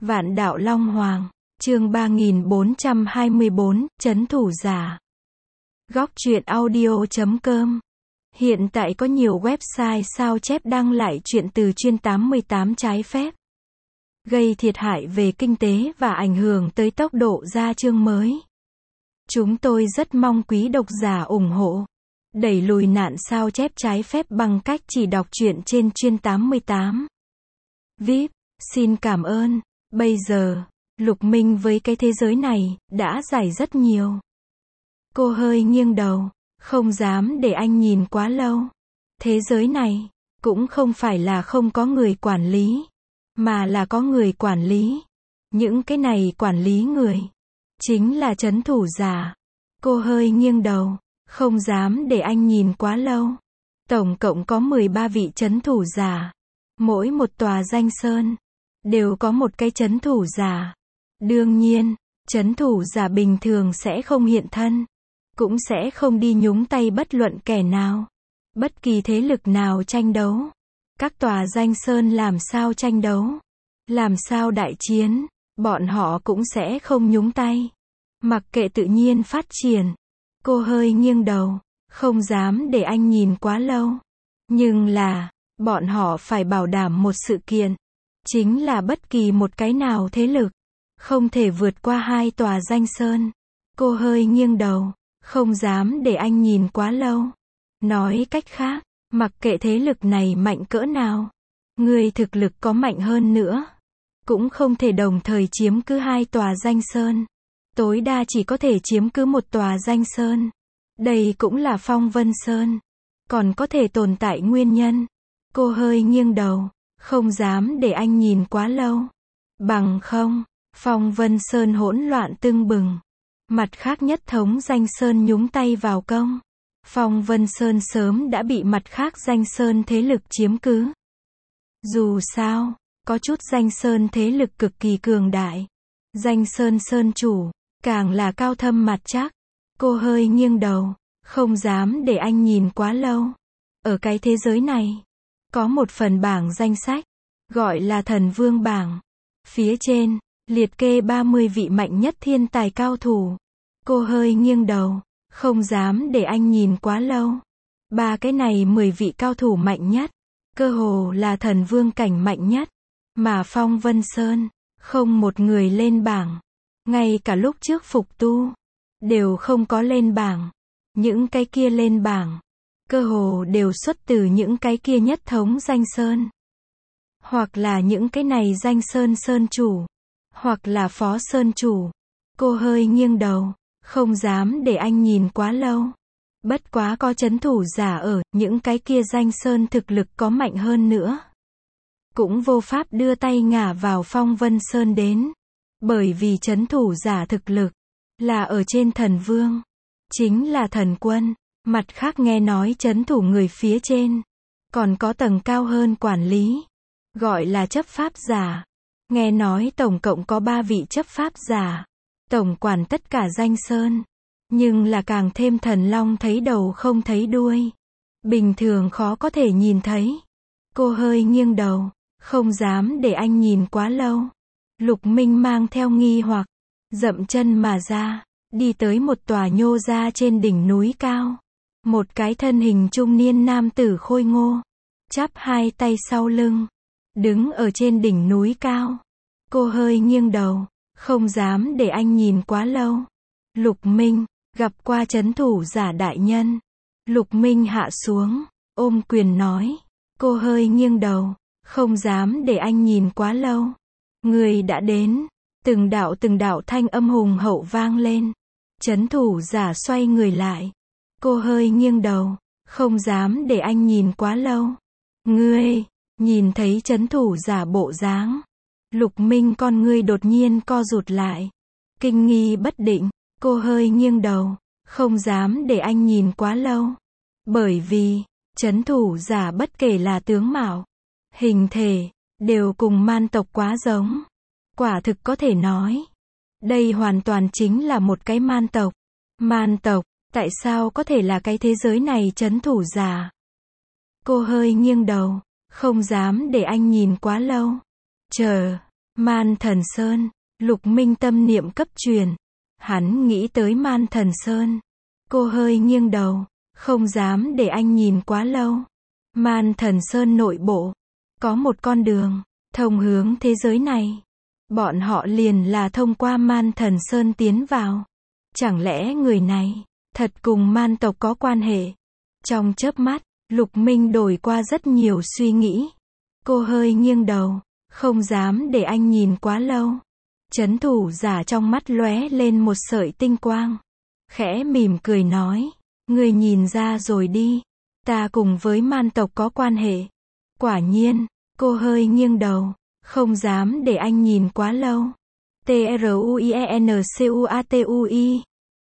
Vạn đạo Long Hoàng, chương 3424, trấn thủ giả. Góc truyện audio.com. Hiện tại có nhiều website sao chép đăng lại truyện từ chuyên 88 trái phép, gây thiệt hại về kinh tế và ảnh hưởng tới tốc độ ra chương mới. Chúng tôi rất mong quý độc giả ủng hộ, đẩy lùi nạn sao chép trái phép bằng cách chỉ đọc truyện trên chuyên 88. VIP, xin cảm ơn. Bây giờ, Lục Minh với cái thế giới này, đã giải rất nhiều. Cô hơi nghiêng đầu, không dám để anh nhìn quá lâu. Thế giới này, cũng không phải là không có người quản lý, mà là có người quản lý. Những cái này quản lý người, chính là trấn thủ giả. Cô hơi nghiêng đầu, không dám để anh nhìn quá lâu. Tổng cộng có 13 vị trấn thủ giả. Mỗi một tòa danh sơn đều có một cái trấn thủ giả. Đương nhiên, trấn thủ giả bình thường sẽ không hiện thân, cũng sẽ không đi nhúng tay bất luận kẻ nào, bất kỳ thế lực nào tranh đấu. Các tòa danh sơn làm sao tranh đấu, làm sao đại chiến, bọn họ cũng sẽ không nhúng tay, mặc kệ tự nhiên phát triển. Cô hơi nghiêng đầu, không dám để anh nhìn quá lâu. Nhưng là, bọn họ phải bảo đảm một sự kiện, chính là bất kỳ một cái nào thế lực không thể vượt qua 2 tòa danh sơn. Cô hơi nghiêng đầu, không dám để anh nhìn quá lâu. Nói cách khác, mặc kệ thế lực này mạnh cỡ nào, người thực lực có mạnh hơn nữa, cũng không thể đồng thời chiếm cứ 2 tòa danh sơn. Tối đa chỉ có thể chiếm cứ 1 tòa danh sơn. Đây cũng là Phong Vân Sơn, còn có thể tồn tại nguyên nhân. Cô hơi nghiêng đầu, không dám để anh nhìn quá lâu. Bằng không, Phong Vân Sơn hỗn loạn tưng bừng. Mặt khác nhất thống danh sơn nhúng tay vào công. Phong Vân Sơn sớm đã bị mặt khác danh sơn thế lực chiếm cứ. Dù sao, có chút danh sơn thế lực cực kỳ cường đại. Danh sơn sơn chủ, càng là cao thâm mặt chắc. Cô hơi nghiêng đầu, không dám để anh nhìn quá lâu. Ở cái thế giới này, có một phần bảng danh sách, gọi là Thần Vương bảng. Phía trên, liệt kê 30 vị mạnh nhất thiên tài cao thủ. Cô hơi nghiêng đầu, không dám để anh nhìn quá lâu. 3 cái này 10 vị cao thủ mạnh nhất, cơ hồ là thần vương cảnh mạnh nhất. Mà Phong Vân Sơn, không một người lên bảng. Ngay cả lúc trước phục tu, đều không có lên bảng. Những cái kia lên bảng, cơ hồ đều xuất từ những cái kia nhất thống danh sơn. Hoặc là những cái này danh sơn sơn chủ, hoặc là phó sơn chủ. Cô hơi nghiêng đầu, không dám để anh nhìn quá lâu. Bất quá có trấn thủ giả ở, những cái kia danh sơn thực lực có mạnh hơn nữa, cũng vô pháp đưa tay ngả vào Phong Vân Sơn đến. Bởi vì trấn thủ giả thực lực là ở trên thần vương, chính là thần quân. Mặt khác nghe nói trấn thủ người phía trên còn có tầng cao hơn quản lý, gọi là chấp pháp giả. Nghe nói tổng cộng có 3 vị chấp pháp giả, tổng quản tất cả danh sơn. Nhưng là càng thêm thần long thấy đầu không thấy đuôi, bình thường khó có thể nhìn thấy. Cô hơi nghiêng đầu, không dám để anh nhìn quá lâu. Lục Minh mang theo nghi hoặc, dậm chân mà ra, đi tới một tòa nhô ra trên đỉnh núi cao. Một cái thân hình trung niên nam tử khôi ngô, chắp 2 tay sau lưng, đứng ở trên đỉnh núi cao. Cô hơi nghiêng đầu, không dám để anh nhìn quá lâu. Lục Minh, gặp qua trấn thủ giả đại nhân. Lục Minh hạ xuống, ôm quyền nói. Cô hơi nghiêng đầu, không dám để anh nhìn quá lâu. Người đã đến. Từng đạo thanh âm hùng hậu vang lên. Trấn thủ giả xoay người lại. Cô hơi nghiêng đầu, không dám để anh nhìn quá lâu. Ngươi, nhìn thấy trấn thủ giả bộ dáng, Lục Minh con ngươi đột nhiên co rụt lại, kinh nghi bất định. Cô hơi nghiêng đầu, không dám để anh nhìn quá lâu. Bởi vì, trấn thủ giả bất kể là tướng mạo, hình thể, đều cùng man tộc quá giống. Quả thực có thể nói, đây hoàn toàn chính là một cái man tộc. Man tộc, tại sao có thể là cái thế giới này trấn thủ giả? Cô hơi nghiêng đầu, không dám để anh nhìn quá lâu. Chờ, Man Thần Sơn. Lục Minh tâm niệm cấp truyền. Hắn nghĩ tới Man Thần Sơn. Cô hơi nghiêng đầu. Không dám để anh nhìn quá lâu. Man Thần Sơn nội bộ. Có một con đường. Thông hướng thế giới này. Bọn họ liền là thông qua Man Thần Sơn tiến vào. Chẳng lẽ người này thật cùng man tộc có quan hệ? Trong chớp mắt, Lục Minh đổi qua rất nhiều suy nghĩ. Cô hơi nghiêng đầu, không dám để anh nhìn quá lâu. Chấn thủ giả trong mắt lóe lên một sợi tinh quang. Khẽ mỉm cười nói, người nhìn ra rồi đi. Ta cùng với man tộc có quan hệ. Quả nhiên, cô hơi nghiêng đầu, không dám để anh nhìn quá lâu. TRUIENCUATUI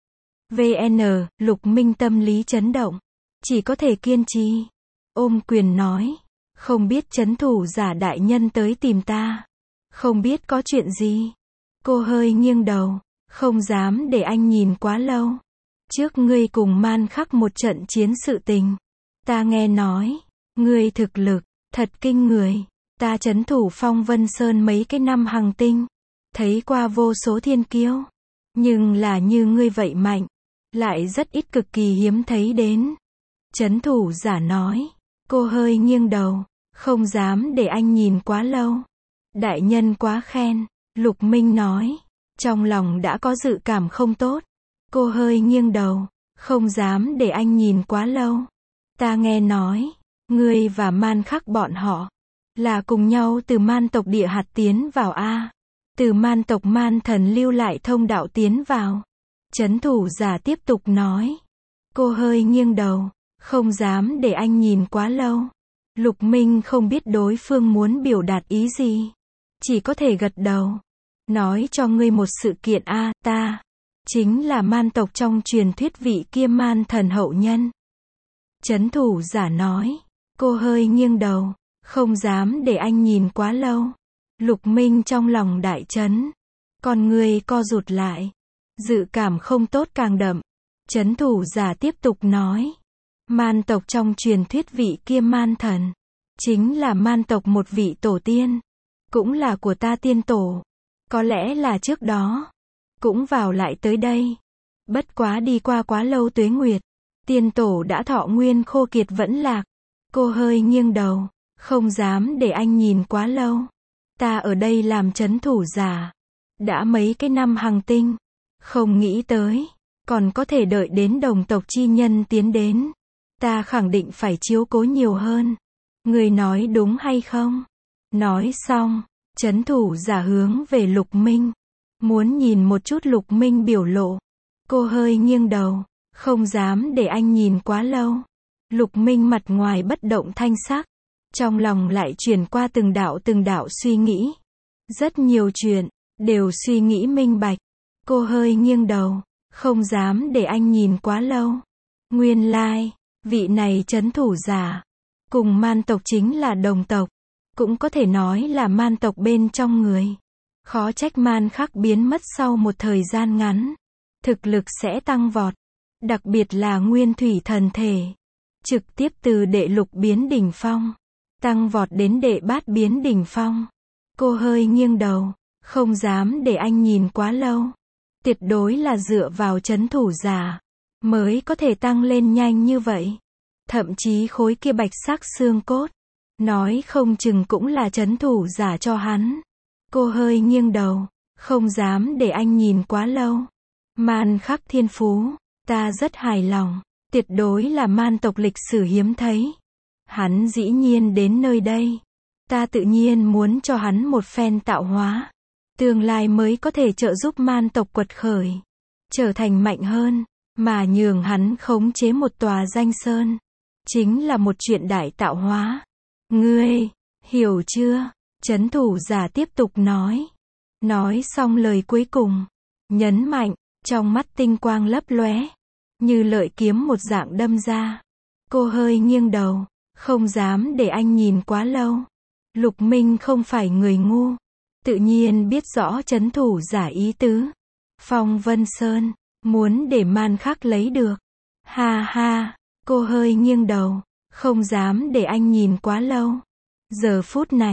VN, Lục Minh tâm lý chấn động. Chỉ có thể kiên trì. Ôm quyền nói. Không biết chấn thủ giả đại nhân tới tìm ta. Không biết có chuyện gì. Cô hơi nghiêng đầu. Không dám để anh nhìn quá lâu. Trước ngươi cùng man khắc một trận chiến sự tình. Ta nghe nói. Ngươi thực lực, thật kinh người. Ta chấn thủ Phong Vân Sơn mấy cái năm hằng tinh. Thấy qua vô số thiên kiêu. Nhưng là như ngươi vậy mạnh. Lại rất ít, cực kỳ hiếm thấy đến. Chấn thủ giả nói. Cô hơi nghiêng đầu. Không dám để anh nhìn quá lâu. Đại nhân quá khen. Lục Minh nói. Trong lòng đã có dự cảm không tốt. Cô hơi nghiêng đầu. Không dám để anh nhìn quá lâu. Ta nghe nói. Ngươi và man khắc bọn họ. Là cùng nhau từ man tộc địa hạt tiến vào A. Từ man tộc man thần lưu lại thông đạo tiến vào. Chấn thủ giả tiếp tục nói. Cô hơi nghiêng đầu. Không dám để anh nhìn quá lâu. Lục Minh không biết đối phương muốn biểu đạt ý gì. Chỉ có thể gật đầu. Nói cho ngươi một sự kiện a, ta chính là man tộc trong truyền thuyết vị kia man thần hậu nhân. Chấn thủ giả nói. Cô hơi nghiêng đầu. Không dám để anh nhìn quá lâu. Lục Minh trong lòng đại chấn. Con người co rụt lại. Dự cảm không tốt càng đậm. Chấn thủ giả tiếp tục nói. Man tộc trong truyền thuyết vị kia man thần. Chính là man tộc một vị tổ tiên. Cũng là của ta tiên tổ. Có lẽ là trước đó. Cũng vào lại tới đây. Bất quá đi qua quá lâu tuế nguyệt. Tiên tổ đã thọ nguyên khô kiệt vẫn lạc. Cô hơi nghiêng đầu. Không dám để anh nhìn quá lâu. Ta ở đây làm chấn thủ giả. Đã mấy cái năm hằng tinh. Không nghĩ tới. Còn có thể đợi đến đồng tộc chi nhân tiến đến. Ta khẳng định phải chiếu cố nhiều hơn. Người nói đúng hay không? Nói xong. Chấn thủ giả hướng về Lục Minh. Muốn nhìn một chút Lục Minh biểu lộ. Cô hơi nghiêng đầu. Không dám để anh nhìn quá lâu. Lục Minh mặt ngoài bất động thanh sắc. Trong lòng lại chuyển qua từng đạo suy nghĩ. Rất nhiều chuyện. Đều suy nghĩ minh bạch. Cô hơi nghiêng đầu. Không dám để anh nhìn quá lâu. Nguyên lai. Vị này chấn thủ giả. Cùng man tộc chính là đồng tộc. Cũng có thể nói là man tộc bên trong người. Khó trách man khắc biến mất sau một thời gian ngắn. Thực lực sẽ tăng vọt. Đặc biệt là nguyên thủy thần thể. Trực tiếp từ đệ lục biến đỉnh phong. Tăng vọt đến đệ bát biến đỉnh phong. Cô hơi nghiêng đầu. Không dám để anh nhìn quá lâu. Tuyệt đối là dựa vào chấn thủ giả. Mới có thể tăng lên nhanh như vậy. Thậm chí khối kia bạch sắc xương cốt. Nói không chừng cũng là chấn thủ giả cho hắn. Cô hơi nghiêng đầu. Không dám để anh nhìn quá lâu. Man khắc thiên phú. Ta rất hài lòng. Tuyệt đối là man tộc lịch sử hiếm thấy. Hắn dĩ nhiên đến nơi đây. Ta tự nhiên muốn cho hắn một phen tạo hóa. Tương lai mới có thể trợ giúp man tộc quật khởi. Trở thành mạnh hơn. Mà nhường hắn khống chế một tòa danh sơn. Chính là một chuyện đại tạo hóa. Ngươi, hiểu chưa? Chấn thủ giả tiếp tục nói. Nói xong lời cuối cùng. Nhấn mạnh, trong mắt tinh quang lấp lóe. Như lợi kiếm một dạng đâm ra. Cô hơi nghiêng đầu. Không dám để anh nhìn quá lâu. Lục Minh không phải người ngu. Tự nhiên biết rõ chấn thủ giả ý tứ. Phong Vân Sơn. Muốn để man khắc lấy được. Ha ha. Cô hơi nghiêng đầu. Không dám để anh nhìn quá lâu. Giờ phút này.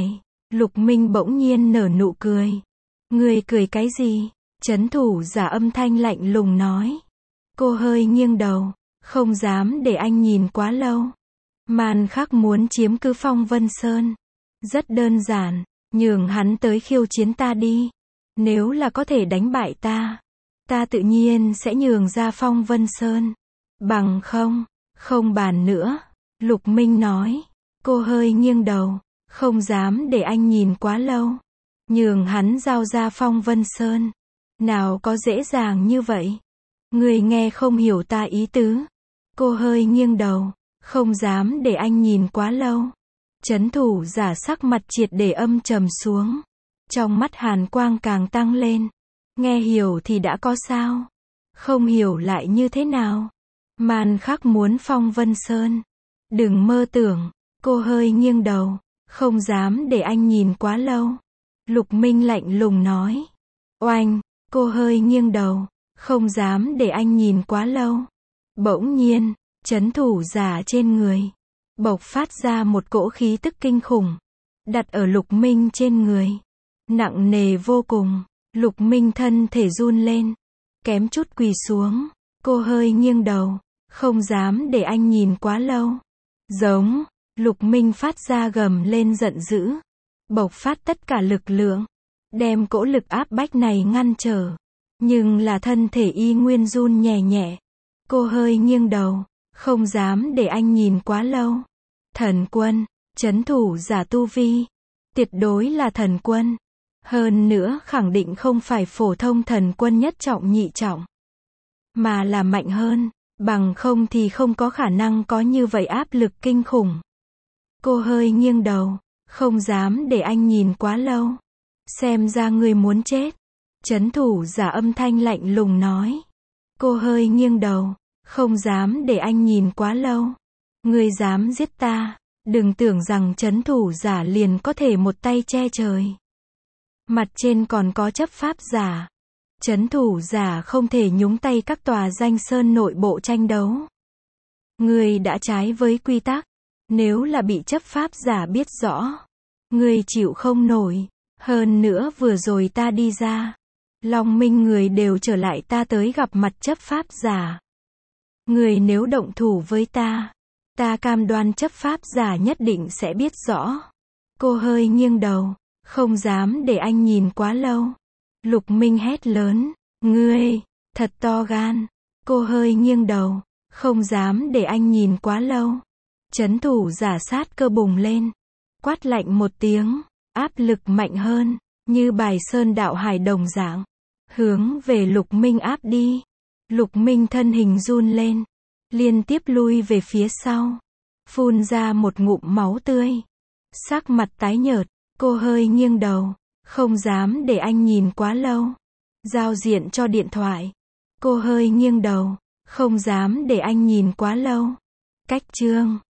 Lục Minh bỗng nhiên nở nụ cười. Người cười cái gì? Trấn thủ giả âm thanh lạnh lùng nói. Cô hơi nghiêng đầu, không dám để anh nhìn quá lâu. Màn Khắc muốn chiếm cứ Phong Vân Sơn. Rất đơn giản, nhường hắn tới khiêu chiến ta đi. Nếu là có thể đánh bại ta tự nhiên sẽ nhường ra Phong Vân Sơn. Bằng không, không bàn nữa. Lục Minh nói. Cô hơi nghiêng đầu, không dám để anh nhìn quá lâu. Nhường hắn giao ra Phong Vân Sơn. Nào có dễ dàng như vậy. Người nghe không hiểu ta ý tứ. Cô hơi nghiêng đầu, không dám để anh nhìn quá lâu. Trấn thủ giả sắc mặt triệt để âm trầm xuống. Trong mắt hàn quang càng tăng lên. Nghe hiểu thì đã có sao? Không hiểu lại như thế nào? Màn Khắc muốn Phong Vân Sơn. Đừng mơ tưởng. Cô hơi nghiêng đầu, không dám để anh nhìn quá lâu. Lục Minh lạnh lùng nói. Oanh, cô hơi nghiêng đầu, không dám để anh nhìn quá lâu. Bỗng nhiên, trấn thủ giả trên người bộc phát ra một cỗ khí tức kinh khủng, đặt ở Lục Minh trên người. Nặng nề vô cùng, Lục Minh thân thể run lên, kém chút quỳ xuống. Cô hơi nghiêng đầu, không dám để anh nhìn quá lâu. Giống, Lục Minh phát ra gầm lên giận dữ, bộc phát tất cả lực lượng, đem cỗ lực áp bách này ngăn trở. Nhưng là thân thể y nguyên run nhẹ nhẹ. Cô hơi nghiêng đầu, không dám để anh nhìn quá lâu. Thần quân, trấn thủ giả tu vi, tuyệt đối là thần quân. Hơn nữa khẳng định không phải phổ thông thần quân nhất trọng nhị trọng, mà là mạnh hơn, bằng không thì không có khả năng có như vậy áp lực kinh khủng. Cô hơi nghiêng đầu, không dám để anh nhìn quá lâu. Xem ra người muốn chết. Trấn thủ giả âm thanh lạnh lùng nói. Cô hơi nghiêng đầu, không dám để anh nhìn quá lâu. Người dám giết ta, đừng tưởng rằng trấn thủ giả liền có thể một tay che trời. Mặt trên còn có chấp pháp giả. Trấn thủ giả không thể nhúng tay các tòa danh sơn nội bộ tranh đấu. Người đã trái với quy tắc. Nếu là bị chấp pháp giả biết rõ, người chịu không nổi. Hơn nữa vừa rồi ta đi ra, Long Minh người đều trở lại ta tới gặp mặt chấp pháp giả. Người nếu động thủ với ta cam đoan chấp pháp giả nhất định sẽ biết rõ. Cô hơi nghiêng đầu, không dám để anh nhìn quá lâu. Lục Minh hét lớn, ngươi, thật to gan. Cô hơi nghiêng đầu, không dám để anh nhìn quá lâu. Trấn thủ giả sát cơ bùng lên, quát lạnh một tiếng, áp lực mạnh hơn, như bài sơn đạo hải đồng dạng, hướng về Lục Minh áp đi. Lục Minh thân hình run lên, liên tiếp lui về phía sau, phun ra một ngụm máu tươi, sắc mặt tái nhợt. Cô hơi nghiêng đầu, không dám để anh nhìn quá lâu. Giao diện cho điện thoại. Cô hơi nghiêng đầu, không dám để anh nhìn quá lâu. Cách chương